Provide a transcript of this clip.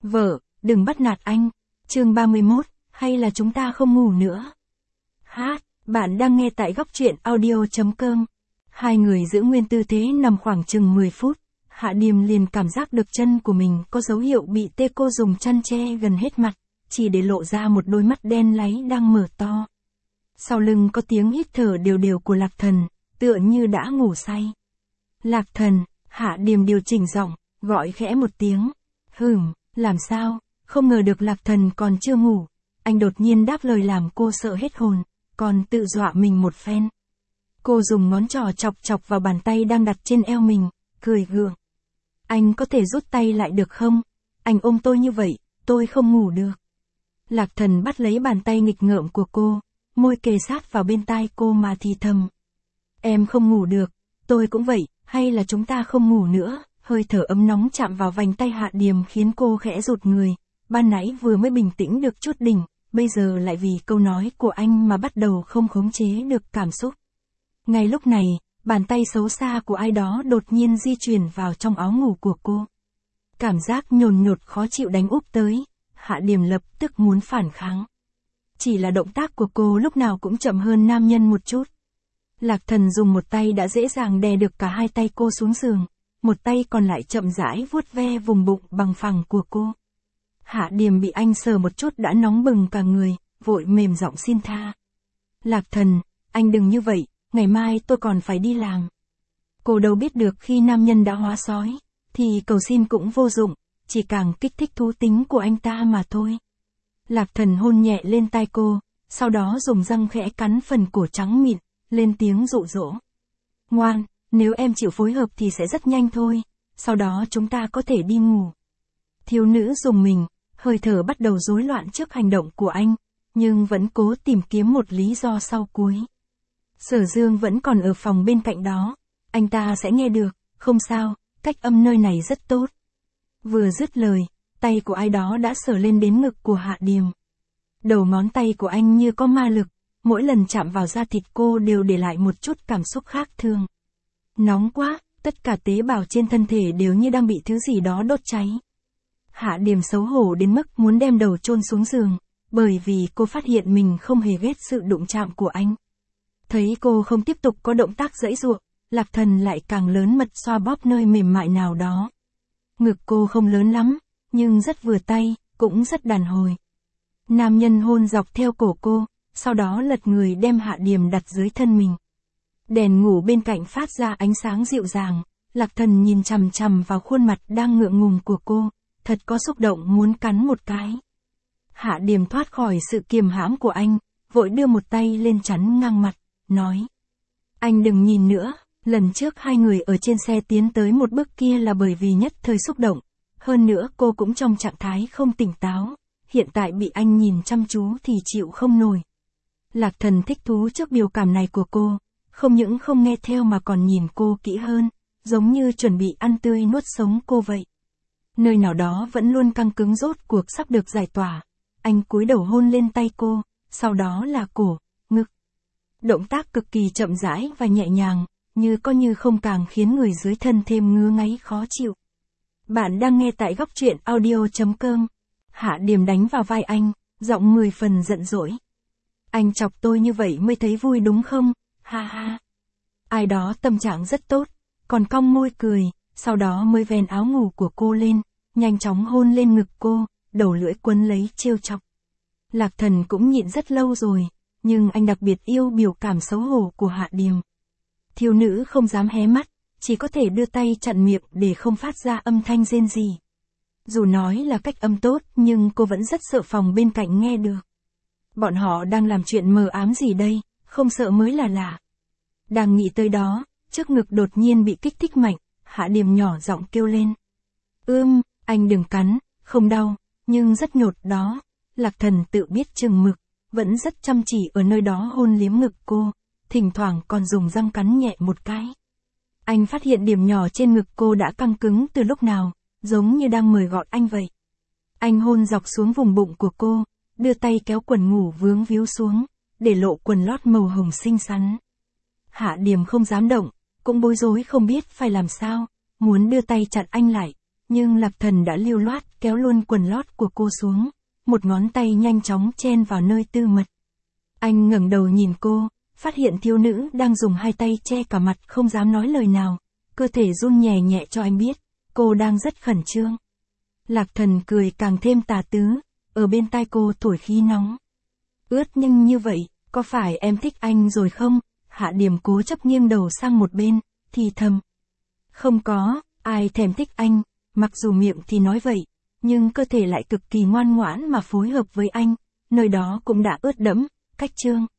Vợ, đừng bắt nạt anh. Chương 31, hay là chúng ta không ngủ nữa? Bạn đang nghe tại góc truyện audio.com. Hai người giữ nguyên tư thế nằm khoảng chừng 10 phút. Hạ Điềm liền cảm giác được chân của mình có dấu hiệu bị tê, cô dùng chăn che gần hết mặt, chỉ để lộ ra một đôi mắt đen láy đang mở to. Sau lưng có tiếng hít thở đều đều của Lạc Thần, tựa như đã ngủ say. Lạc Thần, Hạ Điềm điều chỉnh giọng, gọi khẽ một tiếng. Làm sao? Không ngờ được Lạc Thần còn chưa ngủ. Anh đột nhiên đáp lời làm cô sợ hết hồn, còn tự dọa mình một phen. Cô dùng ngón trỏ chọc chọc vào bàn tay đang đặt trên eo mình, cười gượng. Anh có thể rút tay lại được không? Anh ôm tôi như vậy, tôi không ngủ được. Lạc Thần bắt lấy bàn tay nghịch ngợm của cô, môi kề sát vào bên tai cô mà thì thầm. Em không ngủ được, tôi cũng vậy, hay là chúng ta không ngủ nữa? Hơi thở ấm nóng chạm vào vành tay Hạ Điềm khiến cô khẽ rụt người. Ban nãy vừa mới bình tĩnh được chút đỉnh, bây giờ lại vì câu nói của anh mà bắt đầu không khống chế được cảm xúc. Ngay lúc này, bàn tay xấu xa của ai đó đột nhiên di chuyển vào trong áo ngủ của cô. Cảm giác nhồn nhột khó chịu đánh úp tới, Hạ Điềm lập tức muốn phản kháng. Chỉ là động tác của cô lúc nào cũng chậm hơn nam nhân một chút. Lạc Thần dùng một tay đã dễ dàng đè được cả hai tay cô xuống giường, một tay còn lại chậm rãi vuốt ve vùng bụng bằng phẳng của cô. Hạ Điềm bị anh sờ một chút đã nóng bừng cả người, vội mềm giọng xin tha. Lạc Thần, anh đừng như vậy, ngày mai tôi còn phải đi làm. Cô đâu biết được khi nam nhân đã hóa sói, thì cầu xin cũng vô dụng, chỉ càng kích thích thú tính của anh ta mà thôi. Lạc Thần hôn nhẹ lên tai cô, sau đó dùng răng khẽ cắn phần cổ trắng mịn, lên tiếng dụ dỗ. Ngoan, nếu em chịu phối hợp thì sẽ rất nhanh thôi, sau đó chúng ta có thể đi ngủ. Thiếu nữ rùng mình, hơi thở bắt đầu rối loạn trước hành động của anh, nhưng vẫn cố tìm kiếm một lý do sau cuối. Sở Dương vẫn còn ở phòng bên cạnh đó, anh ta sẽ nghe được, không sao, cách âm nơi này rất tốt. Vừa dứt lời, tay của ai đó đã sờ lên đến ngực của Hạ Điềm. Đầu ngón tay của anh như có ma lực, mỗi lần chạm vào da thịt cô đều để lại một chút cảm xúc khác thường. Nóng quá, tất cả tế bào trên thân thể đều như đang bị thứ gì đó đốt cháy. Hạ Điềm xấu hổ đến mức muốn đem đầu chôn xuống giường, bởi vì cô phát hiện mình không hề ghét sự đụng chạm của anh. Thấy cô không tiếp tục có động tác giãy giụa, Lạc Thần lại càng lớn mật xoa bóp nơi mềm mại nào đó. Ngực cô không lớn lắm, nhưng rất vừa tay, cũng rất đàn hồi. Nam nhân hôn dọc theo cổ cô, sau đó lật người đem Hạ Điềm đặt dưới thân mình. Đèn ngủ bên cạnh phát ra ánh sáng dịu dàng, Lạc Thần nhìn chằm chằm vào khuôn mặt đang ngượng ngùng của cô, thật có xúc động muốn cắn một cái. Hạ Điềm thoát khỏi sự kiềm hãm của anh, vội đưa một tay lên chắn ngang mặt, nói. Anh đừng nhìn nữa, lần trước hai người ở trên xe tiến tới một bước kia là bởi vì nhất thời xúc động, hơn nữa cô cũng trong trạng thái không tỉnh táo, hiện tại bị anh nhìn chăm chú thì chịu không nổi. Lạc Thần thích thú trước biểu cảm này của cô, không những không nghe theo mà còn nhìn cô kỹ hơn, giống như chuẩn bị ăn tươi nuốt sống cô vậy. Nơi nào đó vẫn luôn căng cứng rốt cuộc sắp được giải tỏa, anh cúi đầu hôn lên tay cô, sau đó là cổ, ngực. Động tác cực kỳ chậm rãi và nhẹ nhàng, như có như không càng khiến người dưới thân thêm ngứa ngáy khó chịu. Bạn đang nghe tại góc truyện audio.com. Hạ Điềm đánh vào vai anh, giọng 10 phần giận dỗi. Anh chọc tôi như vậy mới thấy vui đúng không? Ha ha. Ai đó tâm trạng rất tốt, còn cong môi cười, sau đó mới vén áo ngủ của cô lên, nhanh chóng hôn lên ngực cô, đầu lưỡi quấn lấy trêu chọc. Lạc Thần cũng nhịn rất lâu rồi, nhưng anh đặc biệt yêu biểu cảm xấu hổ của Hạ Điềm. Thiếu nữ không dám hé mắt, chỉ có thể đưa tay chặn miệng để không phát ra âm thanh rên rỉ. Dù nói là cách âm tốt nhưng cô vẫn rất sợ phòng bên cạnh nghe được. Bọn họ đang làm chuyện mờ ám gì đây, không sợ mới là lạ. Đang nghĩ tới đó, trước ngực đột nhiên bị kích thích mạnh, Hạ Điềm nhỏ giọng kêu lên. Anh đừng cắn, không đau, nhưng rất nhột đó. Lạc Thần tự biết chừng mực, vẫn rất chăm chỉ ở nơi đó hôn liếm ngực cô, thỉnh thoảng còn dùng răng cắn nhẹ một cái. Anh phát hiện điểm nhỏ trên ngực cô đã căng cứng từ lúc nào, giống như đang mời gọi anh vậy. Anh hôn dọc xuống vùng bụng của cô, đưa tay kéo quần ngủ vướng víu xuống, để lộ quần lót màu hồng xinh xắn. Hạ Điềm không dám động, cũng bối rối không biết phải làm sao, muốn đưa tay chặn anh lại, Nhưng Lạc Thần đã lưu loát kéo luôn quần lót của cô xuống, một ngón tay nhanh chóng chen vào nơi tư mật. Anh ngẩng đầu nhìn cô, phát hiện thiếu nữ đang dùng hai tay che cả mặt không dám nói lời nào, cơ thể run nhẹ nhẹ cho anh biết, cô đang rất khẩn trương. Lạc Thần cười càng thêm tà tứ, ở bên tai cô thổi khí nóng. Ướt nhưng như vậy, có phải em thích anh rồi không? Hạ Điểm cố chấp nghiêng đầu sang một bên, thì thầm. Không có, ai thèm thích anh, mặc dù miệng thì nói vậy, nhưng cơ thể lại cực kỳ ngoan ngoãn mà phối hợp với anh, nơi đó cũng đã ướt đẫm, cách chương.